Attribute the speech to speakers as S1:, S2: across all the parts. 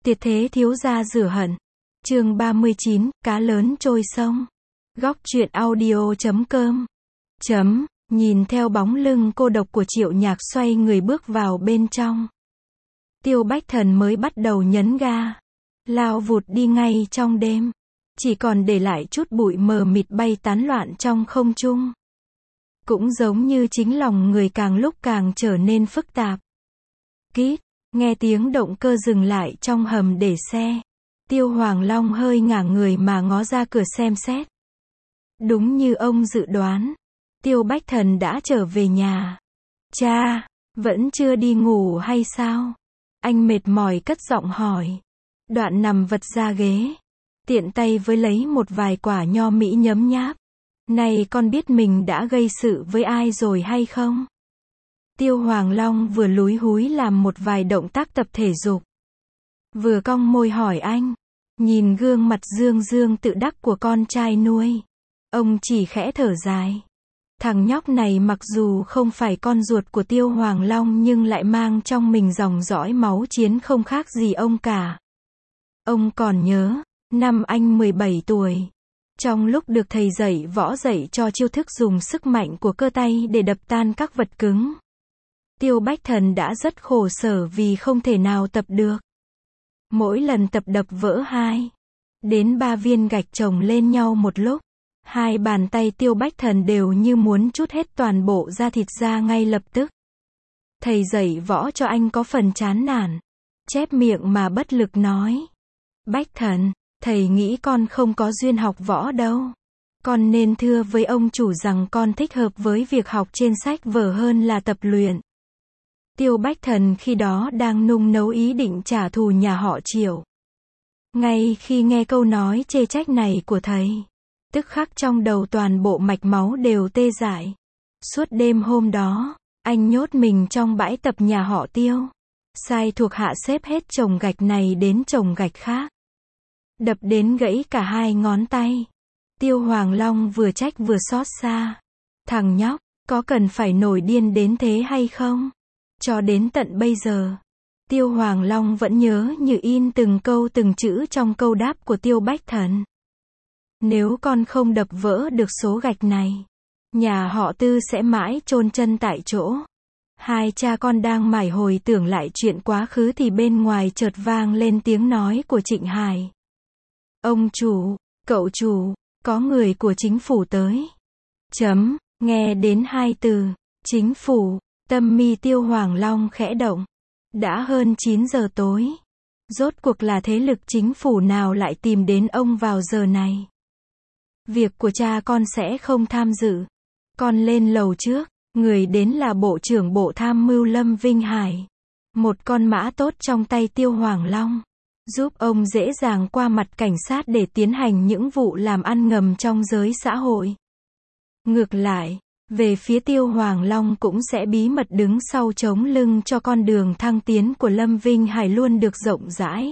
S1: Tuyệt thế thiếu gia rửa hận. Chương 39, cá lớn trôi sông. Góc truyện audio.com. Nhìn theo bóng lưng cô độc của Triệu Nhạc xoay người bước vào bên trong. Tiêu Bách Thần mới bắt đầu nhấn ga, lao vụt đi ngay trong đêm, chỉ còn để lại chút bụi mờ mịt bay tán loạn trong không trung. Cũng giống như chính lòng người càng lúc càng trở nên phức tạp. Kít, nghe tiếng động cơ dừng lại trong hầm để xe. Tiêu Hoàng Long hơi ngả người mà ngó ra cửa xem xét. Đúng như ông dự đoán, Tiêu Bách Thần đã trở về nhà. Cha, vẫn chưa đi ngủ hay sao? Anh mệt mỏi cất giọng hỏi. Đoạn nằm vật ra ghế, tiện tay với lấy một vài quả nho mỹ nhấm nháp. Này con biết mình đã gây sự với ai rồi hay không? Tiêu Hoàng Long vừa lúi húi làm một vài động tác tập thể dục, vừa cong môi hỏi anh. Nhìn gương mặt dương dương tự đắc của con trai nuôi, ông chỉ khẽ thở dài. Thằng nhóc này mặc dù không phải con ruột của Tiêu Hoàng Long nhưng lại mang trong mình dòng dõi máu chiến không khác gì ông cả. Ông còn nhớ, năm anh 17 tuổi, trong lúc được thầy dạy võ dạy cho chiêu thức dùng sức mạnh của cơ tay để đập tan các vật cứng, Tiêu Bách Thần đã rất khổ sở vì không thể nào tập được. Mỗi lần tập đập vỡ 2 đến 3 viên gạch chồng lên nhau một lúc. Hai bàn tay Tiêu Bách Thần đều như muốn trút hết toàn bộ da thịt ra ngay lập tức. Thầy dạy võ cho anh có phần chán nản, chép miệng mà bất lực nói. Bách Thần, thầy nghĩ con không có duyên học võ đâu. Con nên thưa với ông chủ rằng con thích hợp với việc học trên sách vở hơn là tập luyện. Tiêu Bách Thần khi đó đang nung nấu ý định trả thù nhà họ Triệu. Ngay khi nghe câu nói chê trách này của thầy, tức khắc trong đầu toàn bộ mạch máu đều tê dại. Suốt đêm hôm đó, anh nhốt mình trong bãi tập nhà họ Tiêu, sai thuộc hạ xếp hết chồng gạch này đến chồng gạch khác, đập đến gãy cả 2 ngón tay. Tiêu Hoàng Long vừa trách vừa xót xa. Thằng nhóc, có cần phải nổi điên đến thế hay không? Cho đến tận bây giờ, Tiêu Hoàng Long vẫn nhớ như in từng câu từng chữ trong câu đáp của Tiêu Bách Thần. Nếu con không đập vỡ được số gạch này, nhà họ Tư sẽ mãi chôn chân tại chỗ. Hai cha con đang mải hồi tưởng lại chuyện quá khứ thì bên ngoài chợt vang lên tiếng nói của Trịnh Hải. Ông chủ, cậu chủ, có người của chính phủ tới. Nghe đến 2 từ, chính phủ, tâm mi Tiêu Hoàng Long khẽ động. Đã hơn 9 giờ tối. Rốt cuộc là thế lực chính phủ nào lại tìm đến ông vào giờ này? Việc của cha con sẽ không tham dự. Con lên lầu trước. Người đến là Bộ trưởng Bộ Tham mưu Lâm Vinh Hải. Một con mã tốt trong tay Tiêu Hoàng Long, giúp ông dễ dàng qua mặt cảnh sát để tiến hành những vụ làm ăn ngầm trong giới xã hội. Ngược lại, về phía Tiêu Hoàng Long cũng sẽ bí mật đứng sau chống lưng cho con đường thăng tiến của Lâm Vinh Hải luôn được rộng rãi,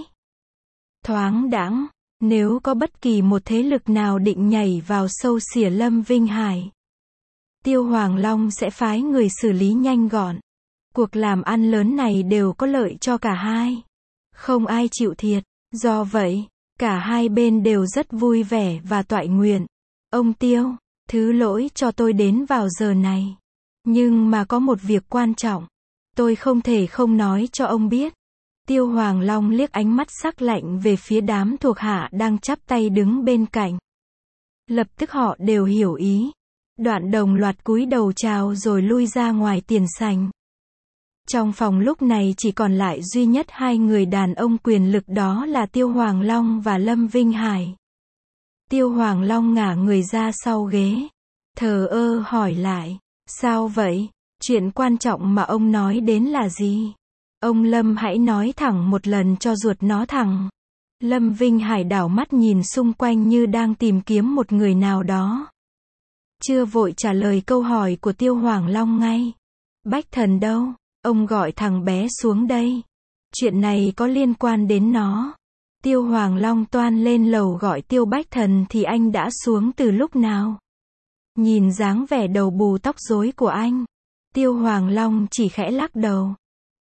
S1: thoáng đãng. Nếu có bất kỳ một thế lực nào định nhảy vào sâu xỉa Lâm Vinh Hải, Tiêu Hoàng Long sẽ phái người xử lý nhanh gọn. Cuộc làm ăn lớn này đều có lợi cho cả hai, không ai chịu thiệt. Do vậy, cả hai bên đều rất vui vẻ và toại nguyện. Ông Tiêu, thứ lỗi cho tôi đến vào giờ này. Nhưng mà có một việc quan trọng, tôi không thể không nói cho ông biết. Tiêu Hoàng Long liếc ánh mắt sắc lạnh về phía đám thuộc hạ đang chắp tay đứng bên cạnh. Lập tức họ đều hiểu ý. Đoạn đồng loạt cúi đầu chào rồi lui ra ngoài tiền sảnh. Trong phòng lúc này chỉ còn lại duy nhất 2 người đàn ông quyền lực, đó là Tiêu Hoàng Long và Lâm Vinh Hải. Tiêu Hoàng Long ngả người ra sau ghế, thờ ơ hỏi lại. Sao vậy? Chuyện quan trọng mà ông nói đến là gì? Ông Lâm hãy nói thẳng một lần cho ruột nó thẳng. Lâm Vinh Hải đảo mắt nhìn xung quanh như đang tìm kiếm một người nào đó. Chưa vội trả lời câu hỏi của Tiêu Hoàng Long ngay. Bách Thần đâu? Ông gọi thằng bé xuống đây. Chuyện này có liên quan đến nó. Tiêu Hoàng Long toan lên lầu gọi Tiêu Bách Thần thì anh đã xuống từ lúc nào? Nhìn dáng vẻ đầu bù tóc rối của anh, Tiêu Hoàng Long chỉ khẽ lắc đầu.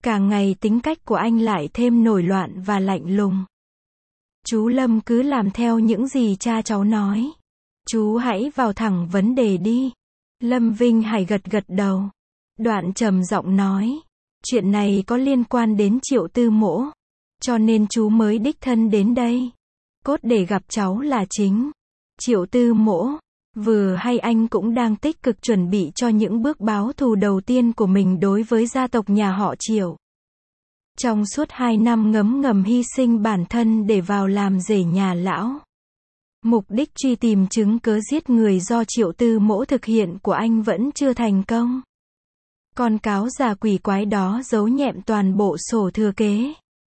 S1: Càng ngày tính cách của anh lại thêm nổi loạn và lạnh lùng. Chú Lâm cứ làm theo những gì cha cháu nói. Chú hãy vào thẳng vấn đề đi. Lâm Vinh Hải gật gật đầu. Đoạn trầm giọng nói. Chuyện này có liên quan đến Triệu Tư Mỗ. Cho nên chú mới đích thân đến đây. Cốt để gặp cháu là chính. Triệu Tư Mỗ. Vừa hay anh cũng đang tích cực chuẩn bị cho những bước báo thù đầu tiên của mình đối với gia tộc nhà họ Triệu. Trong suốt 2 năm ngấm ngầm hy sinh bản thân để vào làm rể nhà lão. Mục đích truy tìm chứng cớ giết người do Triệu Tư Mỗ thực hiện của anh vẫn chưa thành công. Con cáo già quỷ quái đó giấu nhẹm toàn bộ sổ thừa kế,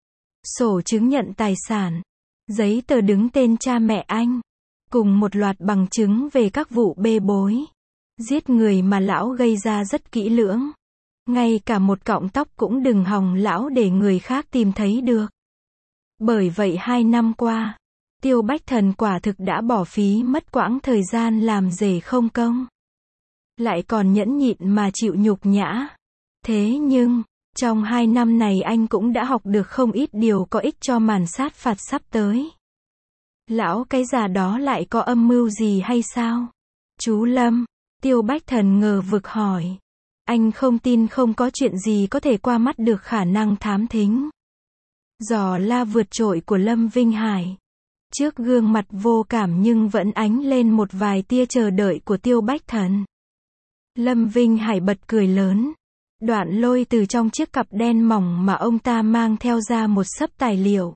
S1: sổ chứng nhận tài sản, giấy tờ đứng tên cha mẹ anh, cùng một loạt bằng chứng về các vụ bê bối, giết người mà lão gây ra rất kỹ lưỡng. Ngay cả một cọng tóc cũng đừng hòng lão để người khác tìm thấy được. Bởi vậy 2 năm qua, Tiêu Bách Thần quả thực đã bỏ phí mất quãng thời gian làm rể không công. Lại còn nhẫn nhịn mà chịu nhục nhã. Thế nhưng, trong 2 năm này anh cũng đã học được không ít điều có ích cho màn sát phạt sắp tới. Lão cái già đó lại có âm mưu gì hay sao? Chú Lâm, Tiêu Bách Thần ngờ vực hỏi. Anh không tin không có chuyện gì có thể qua mắt được khả năng thám thính. Giò la vượt trội của Lâm Vinh Hải. Trước gương mặt vô cảm nhưng vẫn ánh lên một vài tia chờ đợi của Tiêu Bách Thần. Lâm Vinh Hải bật cười lớn. Đoạn lôi từ trong chiếc cặp đen mỏng mà ông ta mang theo ra một xấp tài liệu.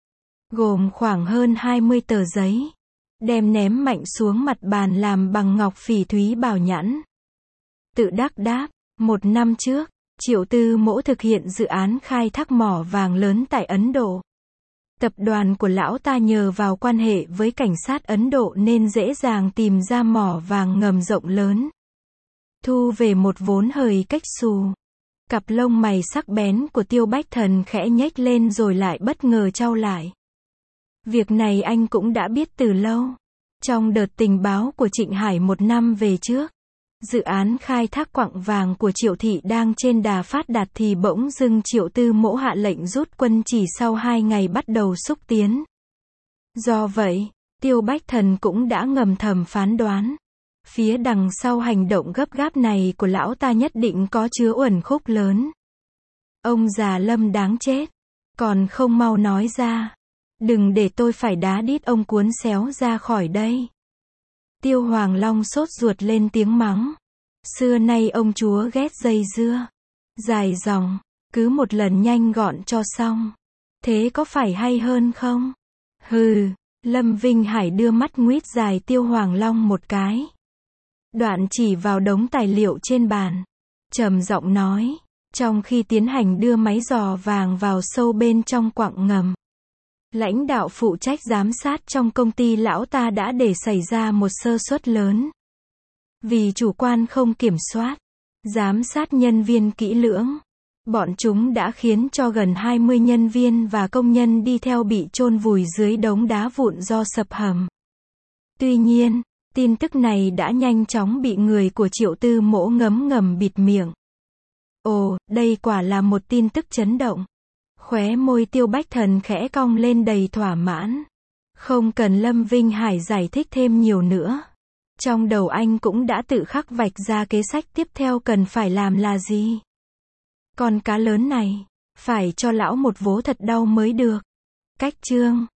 S1: Gồm khoảng hơn 20 tờ giấy. Đem ném mạnh xuống mặt bàn làm bằng ngọc phỉ thúy bảo nhẵn. Tự đắc đáp. 1 năm trước, Triệu Tư Mỗ thực hiện dự án khai thác mỏ vàng lớn tại Ấn Độ. Tập đoàn của lão ta nhờ vào quan hệ với cảnh sát Ấn Độ nên dễ dàng tìm ra mỏ vàng ngầm rộng lớn. Thu về một vốn hời cách xù. Cặp lông mày sắc bén của Tiêu Bách Thần khẽ nhếch lên rồi lại bất ngờ chau lại. Việc này anh cũng đã biết từ lâu. Trong đợt tình báo của Trịnh Hải 1 năm về trước, dự án khai thác quặng vàng của Triệu thị đang trên đà phát đạt thì bỗng dưng Triệu Tư Mỗ hạ lệnh rút quân chỉ sau 2 ngày bắt đầu xúc tiến. Do vậy, Tiêu Bách Thần cũng đã ngầm thầm phán đoán. Phía đằng sau hành động gấp gáp này của lão ta nhất định có chứa uẩn khúc lớn. Ông già Lâm đáng chết. Còn không mau nói ra. Đừng để tôi phải đá đít ông cuốn xéo ra khỏi đây. Tiêu Hoàng Long sốt ruột lên tiếng mắng. Xưa nay ông chúa ghét dây dưa. Dài dòng. Cứ một lần nhanh gọn cho xong. Thế có phải hay hơn không? Hừ. Lâm Vinh Hải đưa mắt nguýt dài Tiêu Hoàng Long một cái. Đoạn chỉ vào đống tài liệu trên bàn. Trầm giọng nói. Trong khi tiến hành đưa máy giò vàng vào sâu bên trong quặng ngầm, lãnh đạo phụ trách giám sát trong công ty lão ta đã để xảy ra một sơ suất lớn. Vì chủ quan không kiểm soát, giám sát nhân viên kỹ lưỡng, bọn chúng đã khiến cho gần 20 nhân viên và công nhân đi theo bị chôn vùi dưới đống đá vụn do sập hầm. Tuy nhiên, tin tức này đã nhanh chóng bị người của Triệu Tư Mỗ ngấm ngầm bịt miệng. Ồ, đây quả là một tin tức chấn động. Khóe môi Tiêu Bách Thần khẽ cong lên đầy thỏa mãn. Không cần Lâm Vinh Hải giải thích thêm nhiều nữa. Trong đầu anh cũng đã tự khắc vạch ra kế sách tiếp theo cần phải làm là gì. Con cá lớn này, phải cho lão một vố thật đau mới được. Cách chương